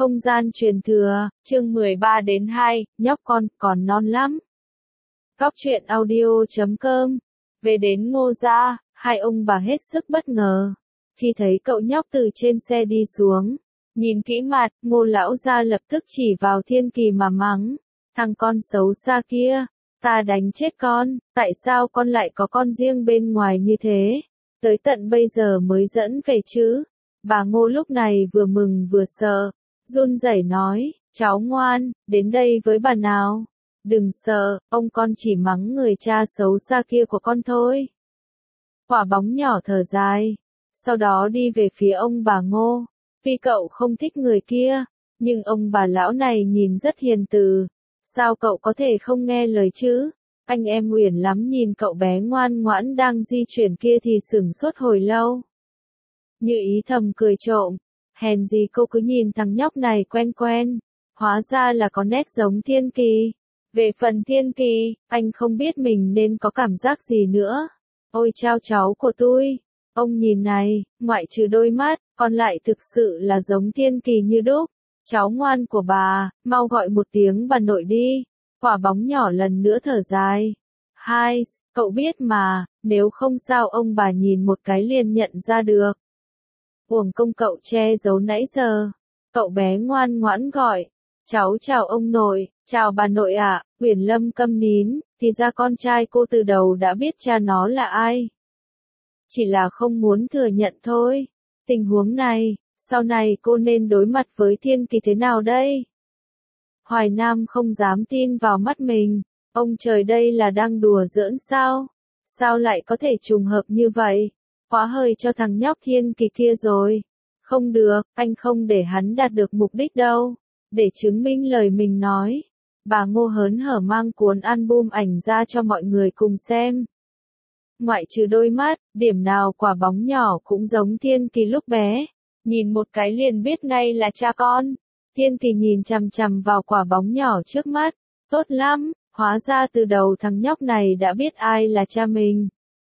Không gian truyền thừa, chương 13 đến 2, nhóc con còn non lắm. Góc truyện audio.com. Về đến Ngô gia, hai ông bà hết sức bất ngờ. Khi thấy cậu nhóc từ trên xe đi xuống, nhìn kỹ mặt, Ngô lão gia lập tức chỉ vào Thiên Kỳ mà mắng. Thằng con xấu xa kia, ta đánh chết con, tại sao con lại có con riêng bên ngoài như thế? Tới tận bây giờ mới dẫn về chứ. Bà Ngô lúc này vừa mừng vừa sợ, run rẩy nói, cháu ngoan, đến đây với bà nào. Đừng sợ, ông con chỉ mắng người cha xấu xa kia của con thôi. Quả bóng nhỏ thở dài, sau đó đi về phía ông bà Ngô. Vì cậu không thích người kia, nhưng ông bà lão này nhìn rất hiền từ. Sao cậu có thể không nghe lời chứ? Anh em Uyển lắm nhìn cậu bé ngoan ngoãn đang di chuyển kia thì sửng sốt hồi lâu. Như ý thầm cười trộm, hèn gì cô cứ nhìn thằng nhóc này quen quen, hóa ra là có nét giống Thiên Kỳ. Về phần Thiên Kỳ, anh không biết mình nên có cảm giác gì nữa. Ôi chao cháu của tôi, ông nhìn này, ngoại trừ đôi mắt, còn lại thực sự là giống Thiên Kỳ như đúc. Cháu ngoan của bà, mau gọi một tiếng bà nội đi. Quả bóng nhỏ lần nữa thở dài. Hai, cậu biết mà, nếu không sao ông bà nhìn một cái liền nhận ra được. Uổng công cậu che giấu nãy giờ. Cậu bé ngoan ngoãn gọi. Cháu chào ông nội, chào bà nội ạ. Uyển Lâm câm nín, thì ra con trai cô từ đầu đã biết cha nó là ai. Chỉ là không muốn thừa nhận thôi. Tình huống này, sau này cô nên đối mặt với Thiên Kỳ thế nào đây? Hoài Nam không dám tin vào mắt mình. Ông trời, đây là đang đùa giỡn sao? Sao lại có thể trùng hợp như vậy? Khóa hơi cho thằng nhóc Thiên Kỳ kia rồi. Không được, anh không để hắn đạt được mục đích đâu. Để chứng minh lời mình nói, bà Ngô hớn hở mang cuốn album ảnh ra cho mọi người cùng xem. Ngoại trừ đôi mắt, điểm nào quả bóng nhỏ cũng giống Thiên Kỳ lúc bé. Nhìn một cái liền biết ngay là cha con. Thiên Kỳ nhìn chằm chằm vào quả bóng nhỏ trước mắt. Tốt lắm, hóa ra từ đầu thằng nhóc này đã biết ai là cha mình.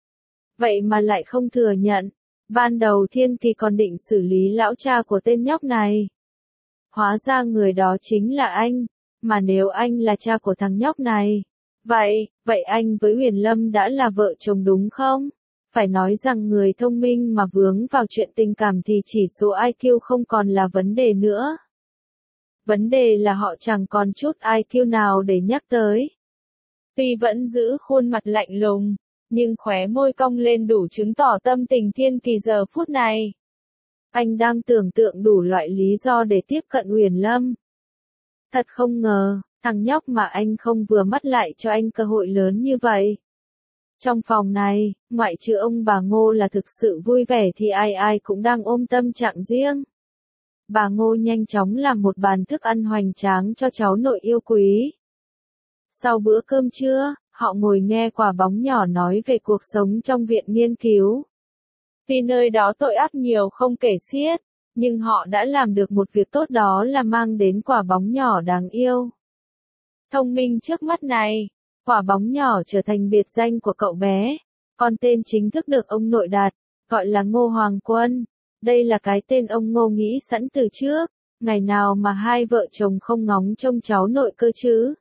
Vậy mà lại không thừa nhận. Ban đầu Thiên Kỳ còn định xử lý lão cha của tên nhóc này. Hóa ra người đó chính là anh. Mà nếu anh là cha của thằng nhóc này, vậy anh với Uyển Lâm đã là vợ chồng đúng không? Phải nói rằng người thông minh mà vướng vào chuyện tình cảm thì chỉ số IQ không còn là vấn đề nữa. Vấn đề là họ chẳng còn chút IQ nào để nhắc tới. Tuy vẫn giữ khuôn mặt lạnh lùng, nhưng khóe môi cong lên đủ chứng tỏ tâm tình Thiên Kỳ giờ phút này. Anh đang tưởng tượng đủ loại lý do để tiếp cận Uyển Lâm. Thật không ngờ, thằng nhóc mà anh không vừa mắt lại cho anh cơ hội lớn như vậy. Trong phòng này, ngoại trừ ông bà Ngô là thực sự vui vẻ thì ai cũng đang ôm tâm trạng riêng. Bà Ngô nhanh chóng làm một bàn thức ăn hoành tráng cho cháu nội yêu quý. Sau bữa cơm trưa, họ ngồi nghe quả bóng nhỏ nói về cuộc sống trong viện nghiên cứu. Vì nơi đó tội ác nhiều không kể xiết, nhưng họ đã làm được một việc tốt, đó là mang đến quả bóng nhỏ đáng yêu. Thông minh trước mắt này, quả bóng nhỏ trở thành biệt danh của cậu bé. Còn tên chính thức được ông nội đặt, gọi là Ngô Hoàng Quân. Đây là cái tên ông Ngô nghĩ sẵn từ trước, ngày nào mà hai vợ chồng không ngóng trông cháu nội cơ chứ.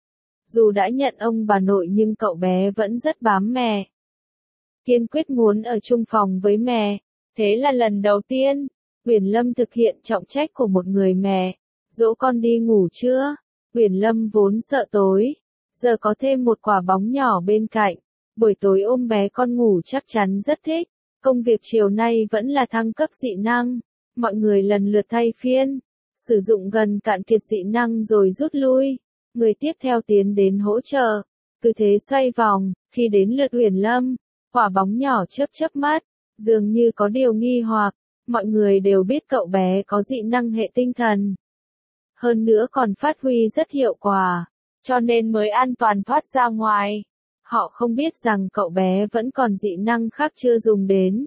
Dù đã nhận ông bà nội nhưng cậu bé vẫn rất bám mẹ. Kiên quyết muốn ở chung phòng với mẹ. Thế là lần đầu tiên, Uyển Lâm thực hiện trọng trách của một người mẹ. Dỗ con đi ngủ trưa. Uyển Lâm vốn sợ tối, giờ có thêm một quả bóng nhỏ bên cạnh. Buổi tối ôm bé con ngủ chắc chắn rất thích. Công việc chiều nay vẫn là thăng cấp dị năng. Mọi người lần lượt thay phiên, sử dụng gần cạn kiệt dị năng rồi rút lui. Người tiếp theo tiến đến hỗ trợ. Cứ thế xoay vòng, khi đến lượt Uyển Lâm, quả bóng nhỏ chớp mắt, dường như có điều nghi hoặc. Mọi người đều biết cậu bé có dị năng hệ tinh thần. Hơn nữa còn phát huy rất hiệu quả, cho nên mới an toàn thoát ra ngoài. Họ không biết rằng cậu bé vẫn còn dị năng khác chưa dùng đến.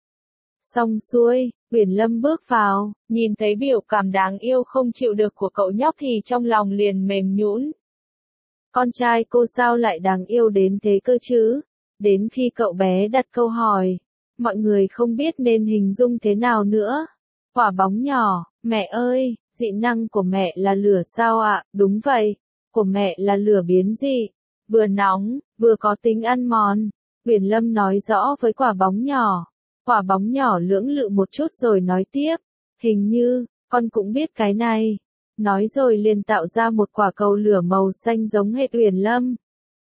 Xong xuôi, Uyển Lâm bước vào, nhìn thấy biểu cảm đáng yêu không chịu được của cậu nhóc thì trong lòng liền mềm nhũn. Con trai cô sao lại đáng yêu đến thế cơ chứ? Đến khi cậu bé đặt câu hỏi, mọi người không biết nên hình dung thế nào nữa. Quả bóng nhỏ, Mẹ ơi, dị năng của mẹ là lửa sao ạ? Đúng vậy, của mẹ là lửa biến dị, vừa nóng, vừa có tính ăn mòn. Uyển Lâm nói rõ với quả bóng nhỏ. Quả bóng nhỏ lưỡng lự một chút rồi nói tiếp, hình như, con cũng biết cái này. Nói rồi liền tạo ra một quả cầu lửa màu xanh giống hệt Uyển Lâm.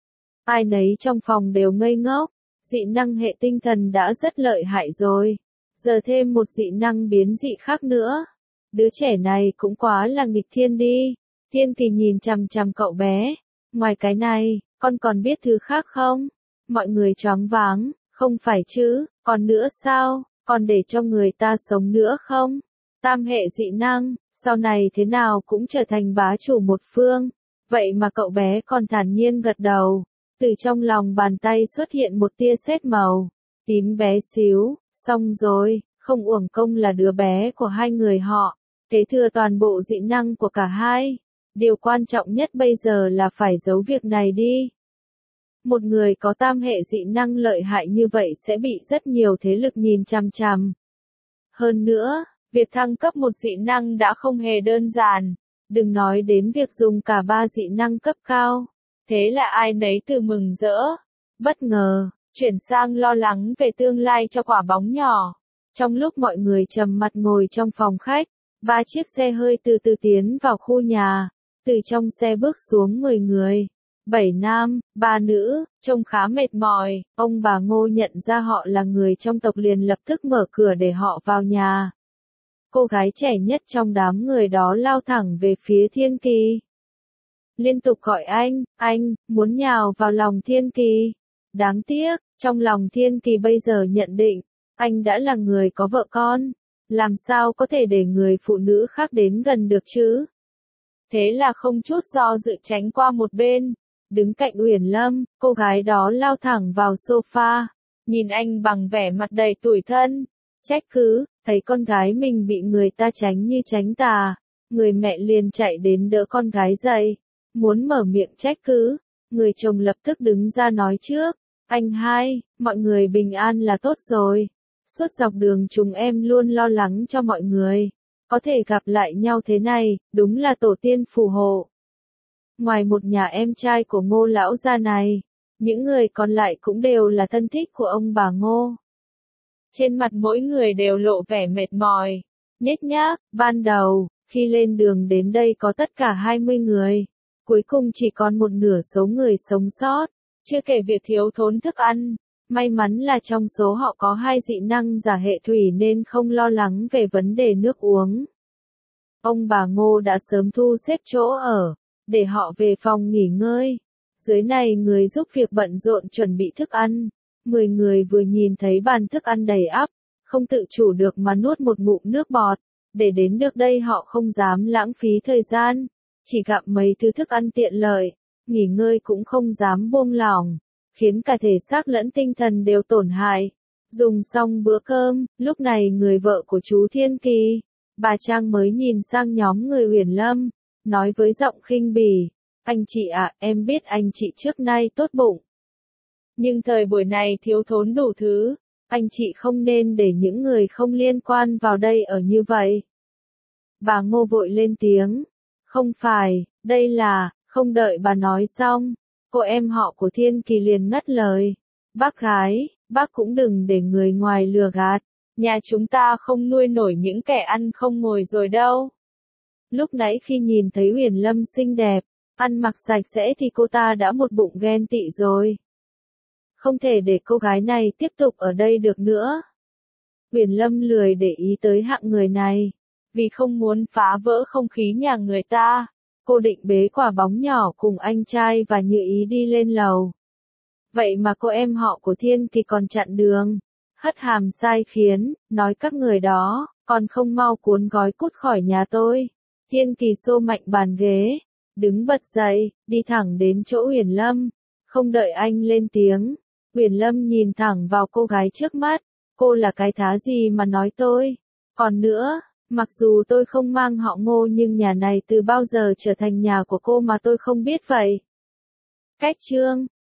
Ai nấy trong phòng đều ngây ngốc, dị năng hệ tinh thần đã rất lợi hại rồi. Giờ thêm một dị năng biến dị khác nữa. Đứa trẻ này cũng quá là nghịch thiên đi. Thiên Kỳ nhìn chằm chằm cậu bé. Ngoài cái này, con còn biết thứ khác không? Mọi người choáng váng, không phải chứ, còn nữa sao, còn để cho người ta sống nữa không? Tam hệ dị năng, sau này thế nào cũng trở thành bá chủ một phương. Vậy mà cậu bé còn thản nhiên gật đầu. Từ trong lòng bàn tay xuất hiện một tia sét màu, tím bé xíu, xong rồi, không uổng công là đứa bé của hai người họ, kế thừa toàn bộ dị năng của cả hai. Điều quan trọng nhất bây giờ là phải giấu việc này đi. Một người có tam hệ dị năng lợi hại như vậy sẽ bị rất nhiều thế lực nhìn chằm chằm. Hơn nữa, việc thăng cấp một dị năng đã không hề đơn giản, đừng nói đến việc dùng cả ba dị năng cấp cao. Thế là ai nấy từ mừng rỡ, bất ngờ, chuyển sang lo lắng về tương lai cho quả bóng nhỏ. Trong lúc mọi người trầm mặt ngồi trong phòng khách, 3 chiếc xe hơi từ từ tiến vào khu nhà. Từ trong xe bước xuống 10 người, 7 nam, 3 nữ, trông khá mệt mỏi. Ông bà Ngô nhận ra họ là người trong tộc liền lập tức mở cửa để họ vào nhà. Cô gái trẻ nhất trong đám người đó lao thẳng về phía Thiên Kỳ. Liên tục gọi anh, muốn nhào vào lòng Thiên Kỳ. Đáng tiếc, trong lòng Thiên Kỳ bây giờ nhận định, anh đã là người có vợ con. Làm sao có thể để người phụ nữ khác đến gần được chứ? Thế là không chút do dự tránh qua một bên, đứng cạnh Uyển Lâm, cô gái đó lao thẳng vào sofa, nhìn anh bằng vẻ mặt đầy tủi thân, trách cứ, thấy con gái mình bị người ta tránh như tránh tà, người mẹ liền chạy đến đỡ con gái dậy, muốn mở miệng trách cứ, người chồng lập tức đứng ra nói trước, anh hai, mọi người bình an là tốt rồi, suốt dọc đường chúng em luôn lo lắng cho mọi người. Có thể gặp lại nhau thế này, đúng là tổ tiên phù hộ. Ngoài một nhà em trai của Ngô lão gia này, những người còn lại cũng đều là thân thích của ông bà Ngô. Trên mặt mỗi người đều lộ vẻ mệt mỏi, nhếch nhác, ban đầu, khi lên đường đến đây có tất cả 20 người, cuối cùng chỉ còn một nửa số người sống sót, chưa kể việc thiếu thốn thức ăn. May mắn là trong số họ có 2 dị năng giả hệ thủy nên không lo lắng về vấn đề nước uống. Ông bà Ngô đã sớm thu xếp chỗ ở, để họ về phòng nghỉ ngơi. Dưới này người giúp việc bận rộn chuẩn bị thức ăn. 10 người vừa nhìn thấy bàn thức ăn đầy ắp, không tự chủ được mà nuốt một ngụm nước bọt. Để đến được đây họ không dám lãng phí thời gian, chỉ gặm mấy thứ thức ăn tiện lợi, nghỉ ngơi cũng không dám buông lỏng, khiến cả thể xác lẫn tinh thần đều tổn hại. Dùng xong bữa cơm, lúc này người vợ của chú Thiên Kỳ, bà Trang mới nhìn sang nhóm người Uyển Lâm, nói với giọng khinh bỉ, anh chị ạ, em biết anh chị trước nay tốt bụng. Nhưng thời buổi này thiếu thốn đủ thứ, anh chị không nên để những người không liên quan vào đây ở như vậy. Bà Ngô vội lên tiếng, không phải, đây là, không đợi bà nói xong, cô em họ của Thiên Kỳ liền ngắt lời, bác gái, bác cũng đừng để người ngoài lừa gạt, nhà chúng ta không nuôi nổi những kẻ ăn không ngồi rồi đâu. Lúc nãy khi nhìn thấy Uyển Lâm xinh đẹp, ăn mặc sạch sẽ thì cô ta đã một bụng ghen tị rồi. Không thể để cô gái này tiếp tục ở đây được nữa. Uyển Lâm lười để ý tới hạng người này, vì không muốn phá vỡ không khí nhà người ta. Cô định bế quả bóng nhỏ cùng anh trai và Như Ý đi lên lầu. Vậy mà cô em họ của Thiên Kỳ còn chặn đường, hất hàm sai khiến, nói các người đó, còn không mau cuốn gói cút khỏi nhà tôi. Thiên Kỳ xô mạnh bàn ghế, đứng bật dậy, đi thẳng đến chỗ Uyển Lâm, không đợi anh lên tiếng. Uyển Lâm nhìn thẳng vào cô gái trước mắt, cô là cái thá gì mà nói tôi. Còn nữa, mặc dù tôi không mang họ Ngô nhưng nhà này từ bao giờ trở thành nhà của cô mà tôi không biết vậy. Cách chương